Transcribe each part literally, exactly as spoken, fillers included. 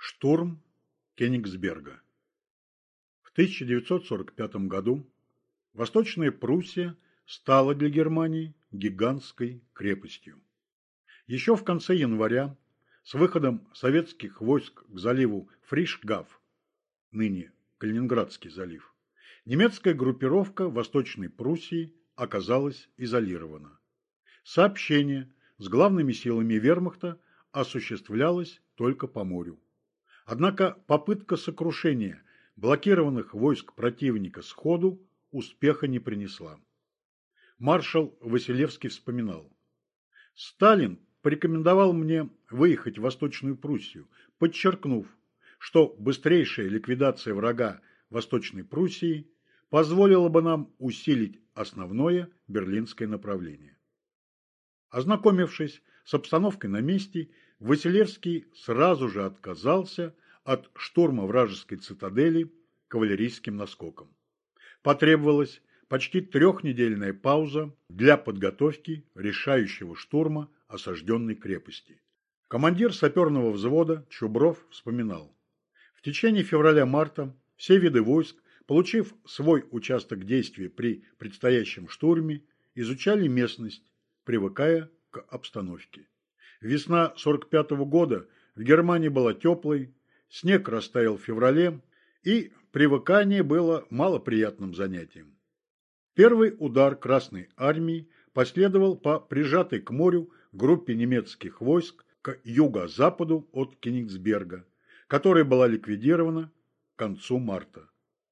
Штурм Кенигсберга. В тысяча девятьсот сорок пятом году Восточная Пруссия стала для Германии гигантской крепостью. Еще в конце января с выходом советских войск к заливу Фришгав, ныне Калининградский залив, немецкая группировка Восточной Пруссии оказалась изолирована. Сообщение с главными силами вермахта осуществлялось только по морю. Однако попытка сокрушения блокированных войск противника сходу успеха не принесла. Маршал Василевский вспоминал: «Сталин порекомендовал мне выехать в Восточную Пруссию, подчеркнув, что быстрейшая ликвидация врага Восточной Пруссии позволила бы нам усилить основное берлинское направление». Ознакомившись с обстановкой на месте, Василевский сразу же отказался от штурма вражеской цитадели кавалерийским наскоком. Потребовалась почти трехнедельная пауза для подготовки решающего штурма осажденной крепости. Командир саперного взвода Чубров вспоминал: в течение февраля-марта все виды войск, получив свой участок действия при предстоящем штурме, изучали местность, привыкая к обстановке. Весна сорок пятого года в Германии была теплой, снег растаял в феврале, и привыкание было малоприятным занятием. Первый удар Красной Армии последовал по прижатой к морю группе немецких войск к юго-западу от Кенигсберга, которая была ликвидирована к концу марта.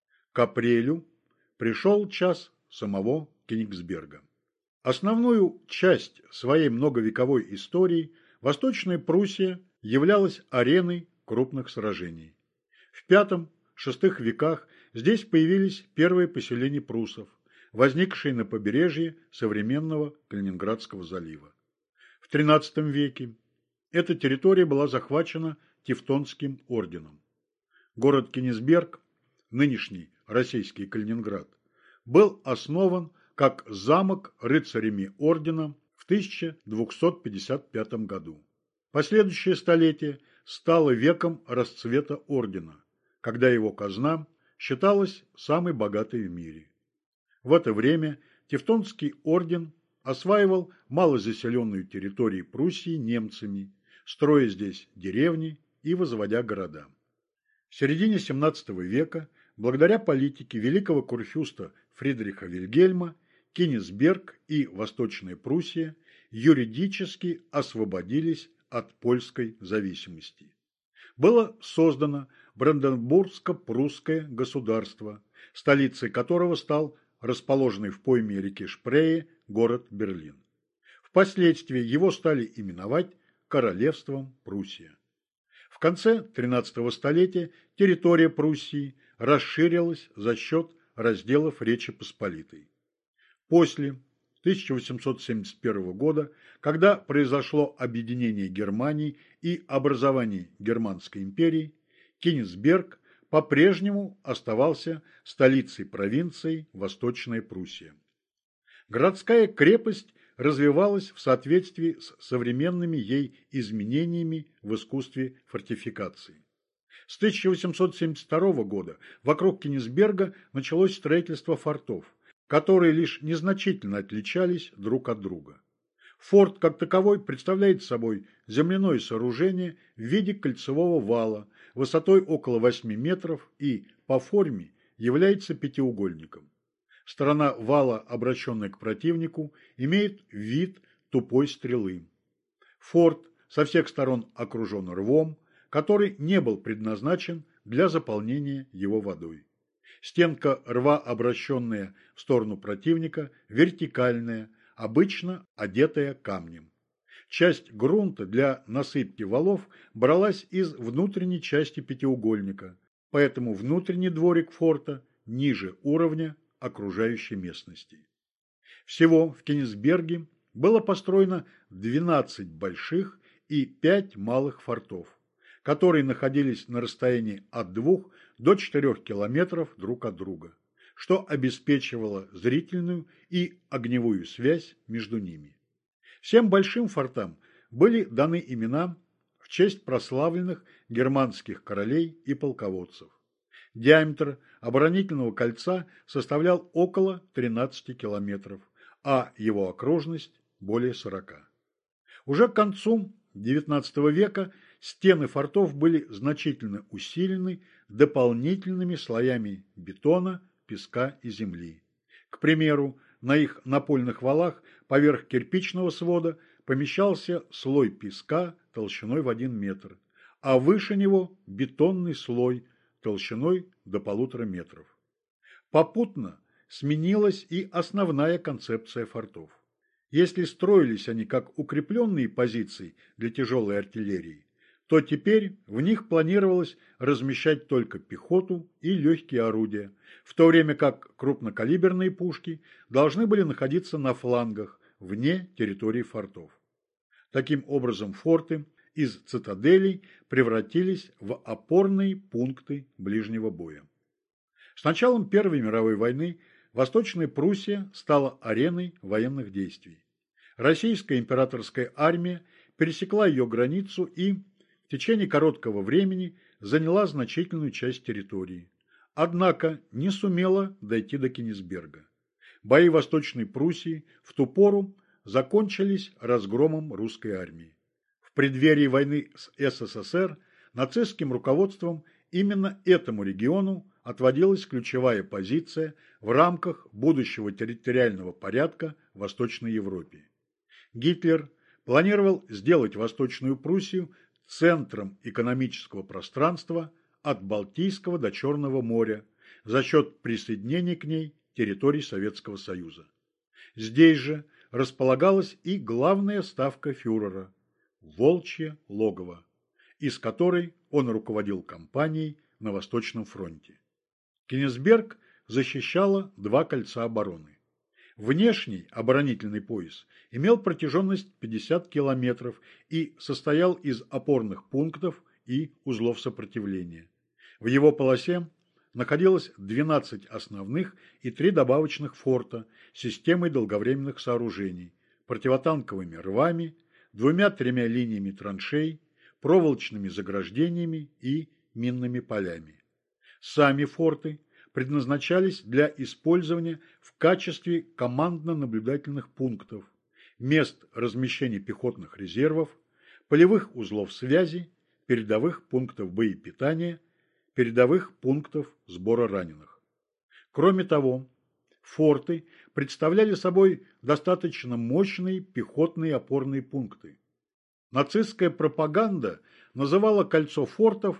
К апрелю пришел час самого Кенигсберга. Основную часть своей многовековой истории Восточная Пруссия являлась ареной крупных сражений. В пятом-шестых веках здесь появились первые поселения пруссов, возникшие на побережье современного Калининградского залива. В тринадцатом веке эта территория была захвачена Тевтонским орденом. Город Кенигсберг, нынешний российский Калининград, был основан как замок рыцарями ордена в тысяча двухсот пятьдесят пятом году. Последующее столетие стало веком расцвета ордена, когда его казна считалась самой богатой в мире. В это время Тевтонский орден осваивал малозаселенную территорию Пруссии немцами, строя здесь деревни и возводя города. В середине семнадцатого века, благодаря политике великого курфюрста Фридриха Вильгельма, Кенигсберг и Восточная Пруссия юридически освободились от польской зависимости. Было создано Бранденбургско-прусское государство, столицей которого стал расположенный в пойме реки Шпрее город Берлин. Впоследствии его стали именовать Королевством Пруссия. В конце тринадцатого столетия территория Пруссии расширилась за счет разделов Речи Посполитой. После тысяча восемьсот семьдесят первого года, когда произошло объединение Германии и образование Германской империи, Кенигсберг по-прежнему оставался столицей провинции Восточная Пруссия. Городская крепость развивалась в соответствии с современными ей изменениями в искусстве фортификации. С тысяча восемьсот семьдесят второго года вокруг Кенигсберга началось строительство фортов, которые лишь незначительно отличались друг от друга. Форт как таковой представляет собой земляное сооружение в виде кольцевого вала высотой около восьми метров и по форме является пятиугольником. Сторона вала, обращенная к противнику, имеет вид тупой стрелы. Форт со всех сторон окружен рвом, который не был предназначен для заполнения его водой. Стенка рва, обращенная в сторону противника, вертикальная, обычно одетая камнем. Часть грунта для насыпки валов бралась из внутренней части пятиугольника, поэтому внутренний дворик форта ниже уровня окружающей местности. Всего в Кенигсберге было построено двенадцать больших и пять малых фортов, которые находились на расстоянии от двух до четырёх километров друг от друга, что обеспечивало зрительную и огневую связь между ними. Всем большим фортам были даны имена в в честь прославленных германских королей и полководцев. Диаметр оборонительного кольца составлял около тринадцати километров, а его окружность – более сорока. Уже к концу девятнадцатого века стены фортов были значительно усилены дополнительными слоями бетона, песка и земли. К примеру, на их напольных валах поверх кирпичного свода помещался слой песка толщиной в один метр, а выше него бетонный слой толщиной до полутора метров. Попутно сменилась и основная концепция фортов. Если строились они как укрепленные позиции для тяжелой артиллерии, то теперь в них планировалось размещать только пехоту и легкие орудия, в то время как крупнокалиберные пушки должны были находиться на флангах, вне территории фортов. Таким образом, форты из цитаделей превратились в опорные пункты ближнего боя. С началом Первой мировой войны Восточная Пруссия стала ареной военных действий. Российская императорская армия пересекла ее границу и в течение короткого времени заняла значительную часть территории. Однако не сумела дойти до Кенигсберга. Бои Восточной Пруссии в ту пору закончились разгромом русской армии. В преддверии войны с СССР нацистским руководством именно этому региону отводилась ключевая позиция в рамках будущего территориального порядка в Восточной Европе. Гитлер планировал сделать Восточную Пруссию центром экономического пространства от Балтийского до Черного моря за счет присоединения к ней территорий Советского Союза. Здесь же располагалась и главная ставка фюрера – Волчье логово, из которой он руководил кампанией на Восточном фронте. Кенигсберг защищало два кольца обороны. Внешний оборонительный пояс имел протяженность пятьдесят километров и состоял из опорных пунктов и узлов сопротивления. В его полосе находилось двенадцать основных и три добавочных форта с системой долговременных сооружений, противотанковыми рвами, двумя-тремя линиями траншей, проволочными заграждениями и минными полями. Сами форты предназначались для использования в качестве командно-наблюдательных пунктов, мест размещения пехотных резервов, полевых узлов связи, передовых пунктов боепитания, передовых пунктов сбора раненых. Кроме того, форты представляли собой достаточно мощные пехотные опорные пункты. Нацистская пропаганда называла кольцо фортов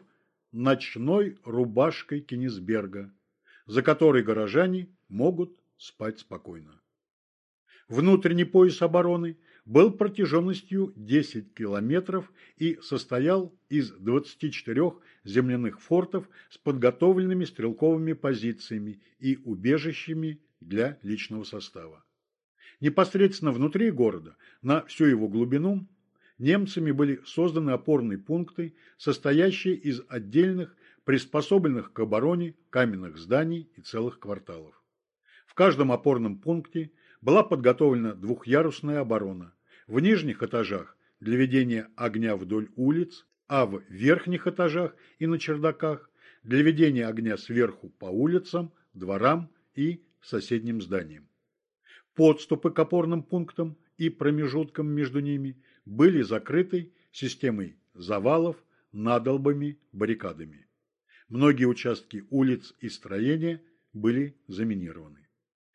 «ночной рубашкой Кенигсберга», за которой горожане могут спать спокойно. Внутренний пояс обороны был протяженностью десять километров и состоял из двадцати четырёх земляных фортов с подготовленными стрелковыми позициями и убежищами для личного состава. Непосредственно внутри города, на всю его глубину, немцами были созданы опорные пункты, состоящие из отдельных, приспособленных к обороне каменных зданий и целых кварталов. В каждом опорном пункте была подготовлена двухъярусная оборона, в нижних этажах для ведения огня вдоль улиц, а в верхних этажах и на чердаках для ведения огня сверху по улицам, дворам и соседним зданиям. Подступы к опорным пунктам и промежуткам между ними были закрыты системой завалов, надолбами, баррикадами. Многие участки улиц и строения были заминированы.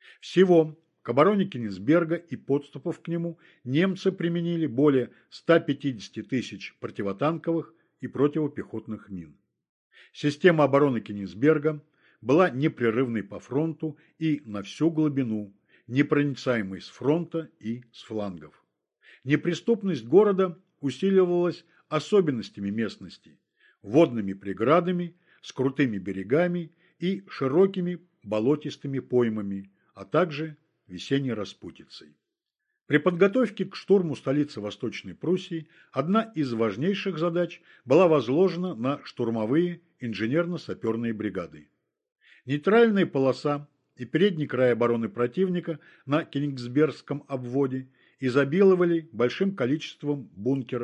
Всего к обороне Кенигсберга и подступов к нему немцы применили более ста пятидесяти тысяч противотанковых и противопехотных мин. Система обороны Кенигсберга была непрерывной по фронту и на всю глубину, непроницаемой с фронта и с флангов. Неприступность города усиливалась особенностями местности, водными преградами, с крутыми берегами и широкими болотистыми поймами, а также весенней распутицей. При подготовке к штурму столицы Восточной Пруссии одна из важнейших задач была возложена на штурмовые инженерно-саперные бригады. Нейтральная полоса и передний край обороны противника на Кенигсбергском обводе изобиловали большим количеством бункеров,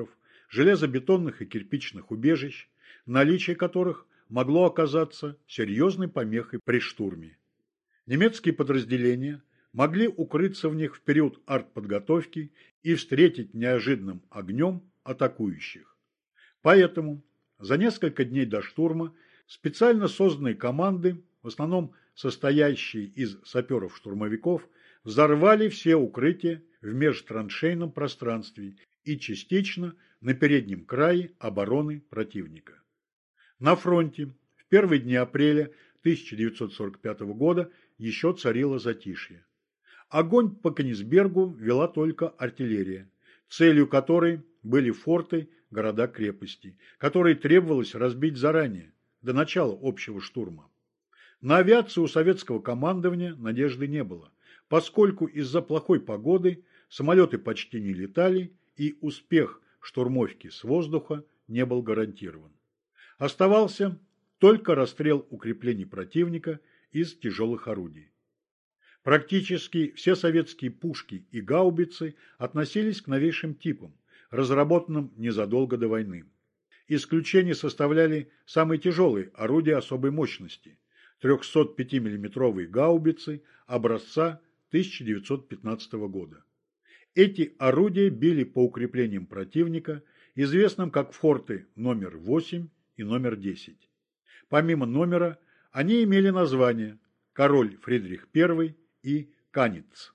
железобетонных и кирпичных убежищ, наличие которых могло оказаться серьезной помехой при штурме. Немецкие подразделения могли укрыться в них в период артподготовки и встретить неожиданным огнем атакующих. Поэтому за несколько дней до штурма специально созданные команды, в основном состоящие из саперов-штурмовиков, взорвали все укрытия в межтраншейном пространстве и частично на переднем крае обороны противника. На фронте в первые дни апреля тысяча девятьсот сорок пятого года еще царило затишье. Огонь по Кенигсбергу вела только артиллерия, целью которой были форты, города-крепости, которые требовалось разбить заранее, до начала общего штурма. На авиацию у советского командования надежды не было, поскольку из-за плохой погоды самолеты почти не летали и успех штурмовки с воздуха не был гарантирован. Оставался только расстрел укреплений противника из тяжелых орудий. Практически все советские пушки и гаубицы относились к новейшим типам, разработанным незадолго до войны. Исключение составляли самые тяжелые орудия особой мощности – трехсотпятимиллиметровые гаубицы образца тысяча девятьсот пятнадцатого года. Эти орудия били по укреплениям противника, известным как форты номер восемь и номер десять. Помимо номера, они имели названия «Король Фридрих Первый» и «Каниц».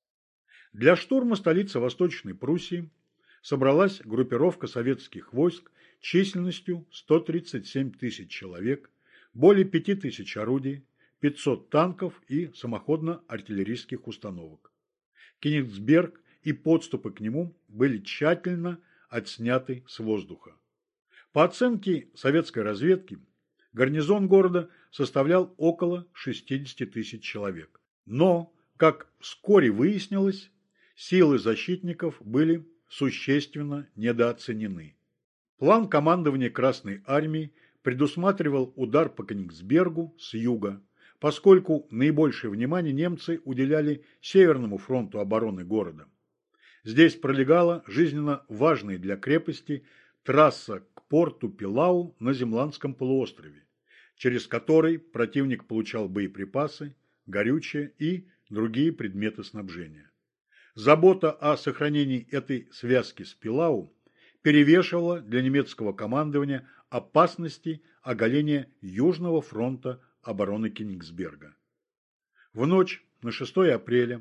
Для штурма столицы Восточной Пруссии собралась группировка советских войск численностью сто тридцать семь тысяч человек, более пяти тысяч орудий, пятьсот танков и самоходно-артиллерийских установок. Кенигсберг и подступы к нему были тщательно отсняты с воздуха. По оценке советской разведки, гарнизон города составлял около шестидесяти тысяч человек. Но, как вскоре выяснилось, силы защитников были существенно недооценены. План командования Красной Армии предусматривал удар по Кенигсбергу с юга, поскольку наибольшее внимание немцы уделяли Северному фронту обороны города. Здесь пролегала жизненно важная для крепости трасса к порту Пилау на Земландском полуострове, через который противник получал боеприпасы, горючее и другие предметы снабжения. Забота о сохранении этой связки с Пилау перевешивала для немецкого командования опасности оголения Южного фронта обороны Кенигсберга. В ночь на шестое апреля,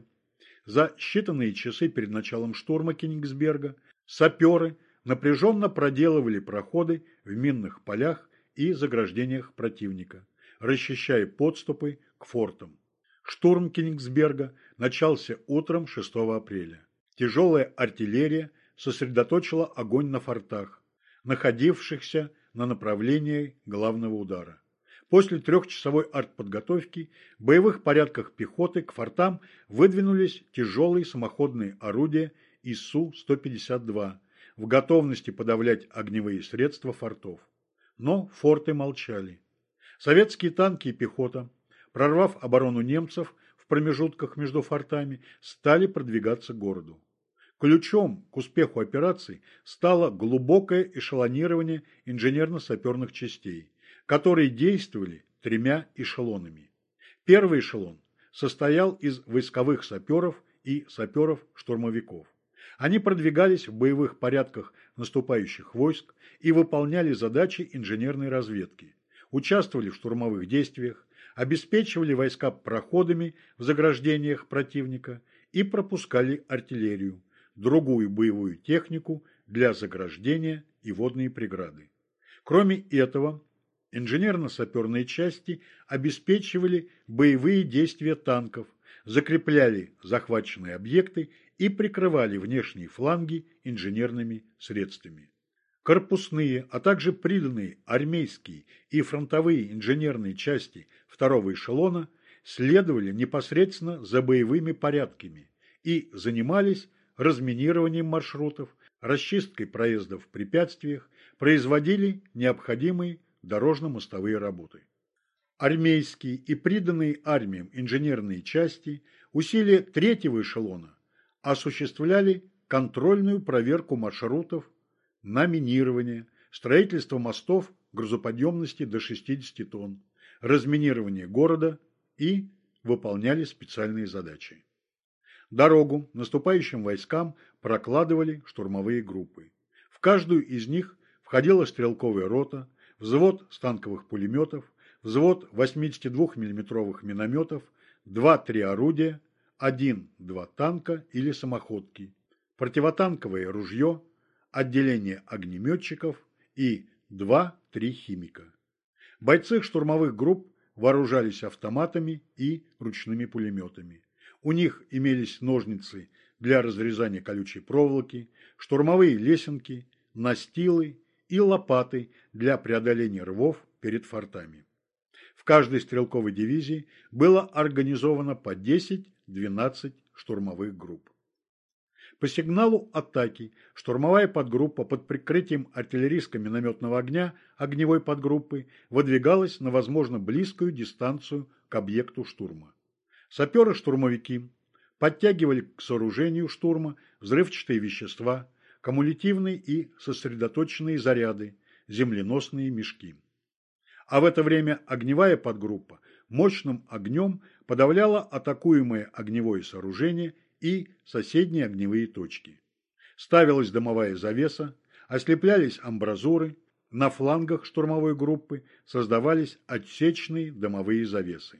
за считанные часы перед началом штурма Кенигсберга, саперы напряженно проделывали проходы в минных полях и заграждениях противника, расчищая подступы к фортам. Штурм Кенигсберга начался утром шестого апреля. Тяжелая артиллерия сосредоточила огонь на фортах, находившихся на направлении главного удара. После трехчасовой артподготовки в боевых порядках пехоты к фортам выдвинулись тяжелые самоходные орудия ИСУ сто пятьдесят два в готовности подавлять огневые средства фортов. Но форты молчали. Советские танки и пехота, прорвав оборону немцев в промежутках между фортами, стали продвигаться к городу. Ключом к успеху операции стало глубокое эшелонирование инженерно-саперных частей, которые действовали тремя эшелонами. Первый эшелон состоял из войсковых саперов и саперов-штурмовиков. Они продвигались в боевых порядках наступающих войск и выполняли задачи инженерной разведки, участвовали в штурмовых действиях, обеспечивали войска проходами в заграждениях противника и пропускали артиллерию, другую боевую технику для заграждения и водные преграды. Кроме этого, инженерно-саперные части обеспечивали боевые действия танков, закрепляли захваченные объекты и прикрывали внешние фланги инженерными средствами. Корпусные, а также приданные армейские и фронтовые инженерные части второго эшелона следовали непосредственно за боевыми порядками и занимались разминированием маршрутов, расчисткой проездов в препятствиях, производили необходимые дорожно-мостовые работы. Армейские и приданные армиям инженерные части, усилия третьего эшелона осуществляли контрольную проверку маршрутов на минирование, строительство мостов грузоподъемности до шестидесяти тонн, разминирование города и выполняли специальные задачи. Дорогу наступающим войскам прокладывали штурмовые группы. В каждую из них входила стрелковая рота, взвод станковых пулеметов, взвод восьмидесятидвухмиллиметровых минометов, два-три орудия, один-два танка или самоходки, противотанковое ружье, отделение огнеметчиков и два-три химика. Бойцы штурмовых групп вооружались автоматами и ручными пулеметами. У них имелись ножницы для разрезания колючей проволоки, штурмовые лесенки, настилы и лопаты для преодоления рвов перед фортами. В каждой стрелковой дивизии было организовано по десять-двенадцать штурмовых групп. По сигналу атаки штурмовая подгруппа под прикрытием артиллерийско-минометного огня огневой подгруппы выдвигалась на возможно близкую дистанцию к объекту штурма. Саперы-штурмовики подтягивали к сооружению штурма взрывчатые вещества, кумулятивные и сосредоточенные заряды, земленосные мешки. А в это время огневая подгруппа мощным огнем подавляла атакуемое огневое сооружение и соседние огневые точки. Ставилась дымовая завеса, ослеплялись амбразуры, на флангах штурмовой группы создавались отсечные дымовые завесы.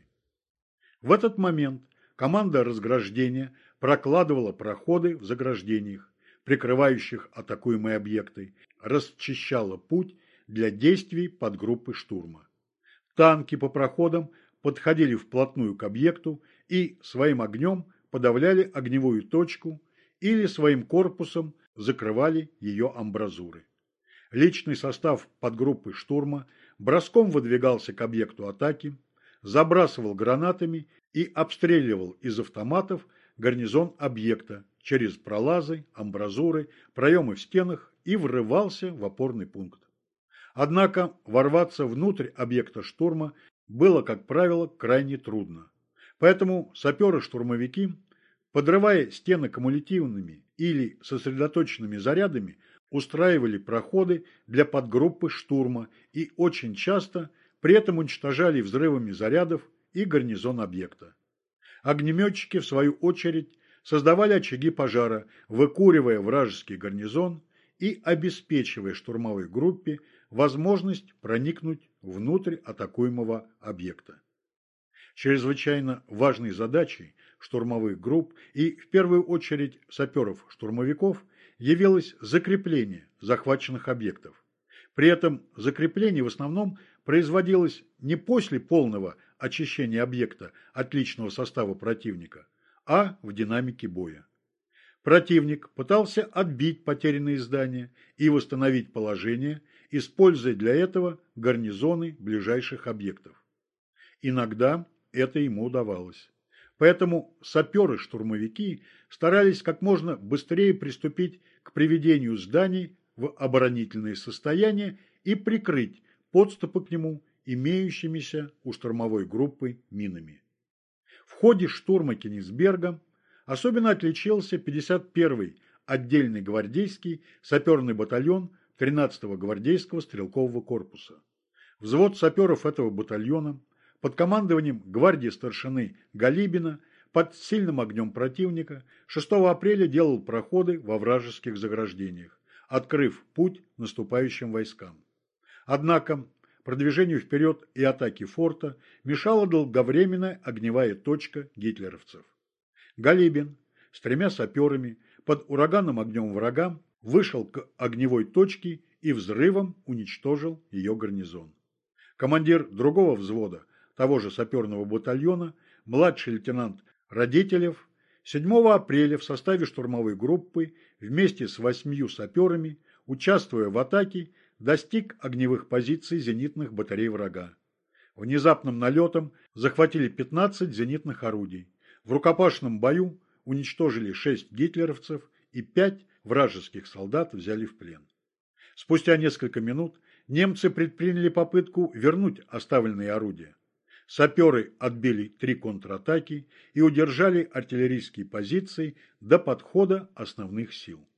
В этот момент команда разграждения прокладывала проходы в заграждениях, прикрывающих атакуемые объекты, расчищала путь для действий подгруппы штурма. Танки по проходам подходили вплотную к объекту и своим огнем подавляли огневую точку или своим корпусом закрывали ее амбразуры. Личный состав подгруппы штурма броском выдвигался к объекту атаки, забрасывал гранатами и обстреливал из автоматов гарнизон объекта через пролазы, амбразуры, проемы в стенах и врывался в опорный пункт. Однако ворваться внутрь объекта штурма было, как правило, крайне трудно. Поэтому саперы-штурмовики, подрывая стены кумулятивными или сосредоточенными зарядами, устраивали проходы для подгруппы штурма и очень часто при этом уничтожали взрывами зарядов и гарнизон объекта. Огнеметчики, в свою очередь, создавали очаги пожара, выкуривая вражеский гарнизон и обеспечивая штурмовой группе возможность проникнуть внутрь атакуемого объекта. Чрезвычайно важной задачей штурмовых групп и, в первую очередь, саперов-штурмовиков явилось закрепление захваченных объектов. При этом закрепление в основном производилось не после полного очищения объекта от личного состава противника, а в динамике боя. Противник пытался отбить потерянные здания и восстановить положение, используя для этого гарнизоны ближайших объектов. Иногда это ему удавалось. Поэтому саперы-штурмовики старались как можно быстрее приступить к приведению зданий в оборонительное состояние и прикрыть подступы к нему имеющимися у штурмовой группы минами. В ходе штурма Кенигсберга особенно отличился пятьдесят первый отдельный гвардейский саперный батальон тринадцатого гвардейского стрелкового корпуса. Взвод саперов этого батальона под командованием гвардии старшины Галибина под сильным огнем противника шестого апреля делал проходы во вражеских заграждениях, открыв путь наступающим войскам. Однако продвижению вперед и атаке форта мешала долговременная огневая точка гитлеровцев. Галибин с тремя саперами под ураганным огнем врага вышел к огневой точке и взрывом уничтожил ее гарнизон. Командир другого взвода, того же саперного батальона, младший лейтенант Радителев, седьмого апреля в составе штурмовой группы вместе с восьмью саперами, участвуя в атаке, достиг огневых позиций зенитных батарей врага. Внезапным налетом захватили пятнадцать зенитных орудий. В рукопашном бою уничтожили шесть гитлеровцев и пять вражеских солдат взяли в плен. Спустя несколько минут немцы предприняли попытку вернуть оставленные орудия. Саперы отбили три контратаки и удержали артиллерийские позиции до подхода основных сил.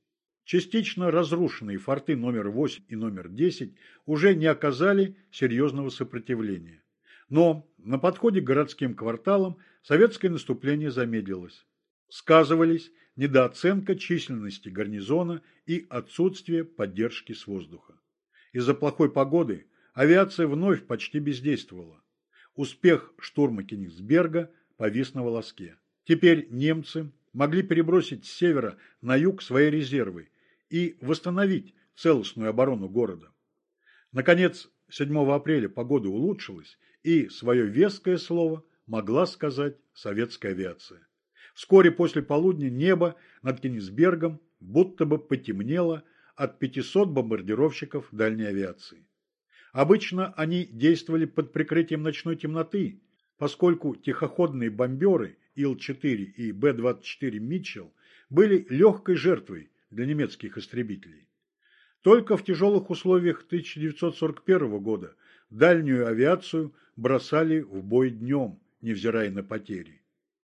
Частично разрушенные форты номер восемь и номер десять уже не оказали серьезного сопротивления. Но на подходе к городским кварталам советское наступление замедлилось. Сказывались недооценка численности гарнизона и отсутствие поддержки с воздуха. Из-за плохой погоды авиация вновь почти бездействовала. Успех штурма Кенигсберга повис на волоске. Теперь немцы могли перебросить с севера на юг свои резервы и восстановить целостную оборону города. Наконец, седьмого апреля погода улучшилась, и свое веское слово могла сказать советская авиация. Вскоре после полудня небо над Кенигсбергом будто бы потемнело от пятисот бомбардировщиков дальней авиации. Обычно они действовали под прикрытием ночной темноты, поскольку тихоходные бомберы Ил четыре и Б двадцать четыре Митчелл были легкой жертвой для немецких истребителей. Только в тяжелых условиях тысяча девятьсот сорок первого года дальнюю авиацию бросали в бой днем, невзирая на потери.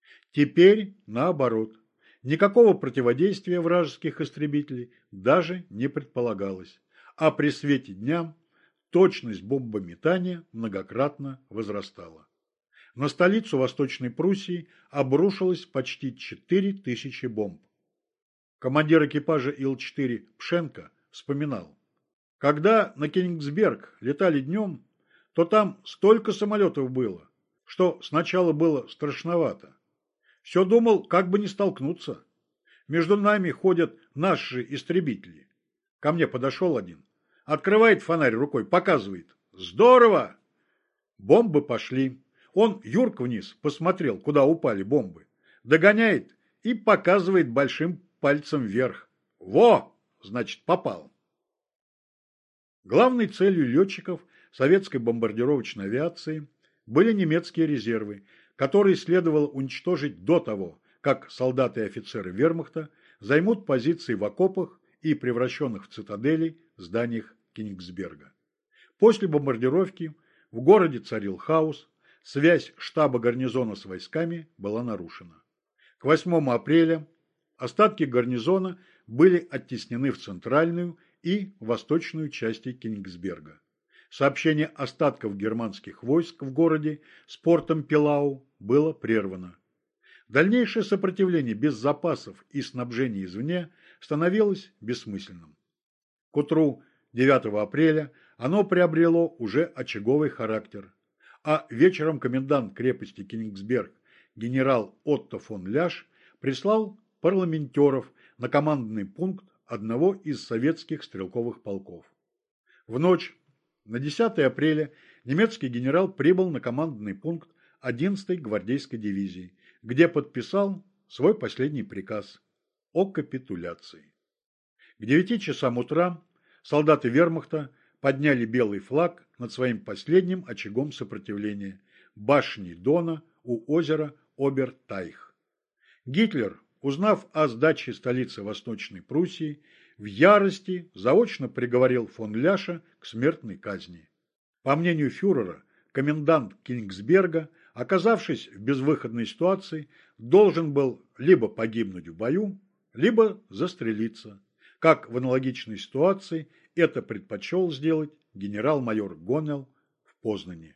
Теперь наоборот. Никакого противодействия вражеских истребителей даже не предполагалось, а при свете дня точность бомбометания многократно возрастала. На столицу Восточной Пруссии обрушилось почти четыре тысячи бомб. Командир экипажа Ил четыре Пшенко вспоминал: когда на Кенигсберг летали днем, то там столько самолетов было, что сначала было страшновато. Все думал, как бы не столкнуться. Между нами ходят наши истребители. Ко мне подошел один. Открывает фонарь рукой, показывает. Здорово! Бомбы пошли. Он юрк вниз, посмотрел, куда упали бомбы. Догоняет и показывает большим пальцем вверх. Во! Значит, попал. Главной целью летчиков советской бомбардировочной авиации были немецкие резервы, которые следовало уничтожить до того, как солдаты и офицеры вермахта займут позиции в окопах и превращенных в цитадели зданиях Кенигсберга. После бомбардировки в городе царил хаос, связь штаба гарнизона с войсками была нарушена. К восьмому апреля остатки гарнизона были оттеснены в центральную и восточную части Кенигсберга. Сообщение остатков германских войск в городе с портом Пилау было прервано. Дальнейшее сопротивление без запасов и снабжения извне становилось бессмысленным. К утру девятого апреля оно приобрело уже очаговый характер, а вечером комендант крепости Кенигсберг генерал Отто фон Ляш прислал парламентеров на командный пункт одного из советских стрелковых полков. В ночь на десятое апреля немецкий генерал прибыл на командный пункт одиннадцатой гвардейской дивизии, где подписал свой последний приказ о капитуляции. К девяти часам утра солдаты вермахта подняли белый флаг над своим последним очагом сопротивления – башней Дона у озера Обертайх. Гитлер, узнав о сдаче столицы Восточной Пруссии, в ярости заочно приговорил фон Ляша к смертной казни. По мнению фюрера, комендант Кенигсберга, оказавшись в безвыходной ситуации, должен был либо погибнуть в бою, либо застрелиться. Как в аналогичной ситуации это предпочел сделать генерал-майор Гонел в Познани.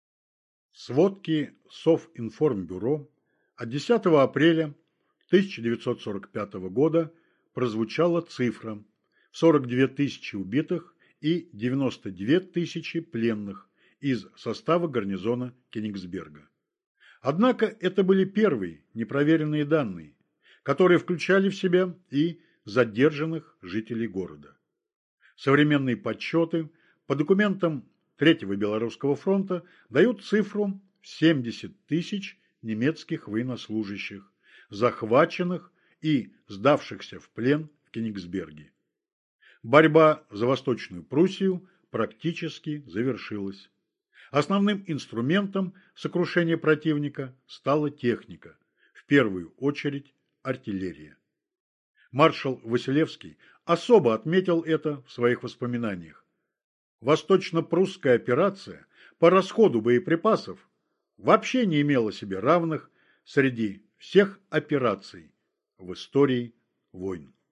Сводки Совинформбюро от десятого апреля тысяча девятьсот сорок пятого года прозвучала цифра в сорок две тысячи убитых и девяносто две тысячи пленных из состава гарнизона Кенигсберга. Однако это были первые непроверенные данные, которые включали в себя и задержанных жителей города. Современные подсчеты по документам Третьего Белорусского фронта дают цифру в семьдесят тысяч немецких военнослужащих, захваченных и сдавшихся в плен в Кенигсберге. Борьба за Восточную Пруссию практически завершилась. Основным инструментом сокрушения противника стала техника, в первую очередь артиллерия. Маршал Василевский особо отметил это в своих воспоминаниях. Восточно-прусская операция по расходу боеприпасов вообще не имела себе равных среди всех операций в истории войн.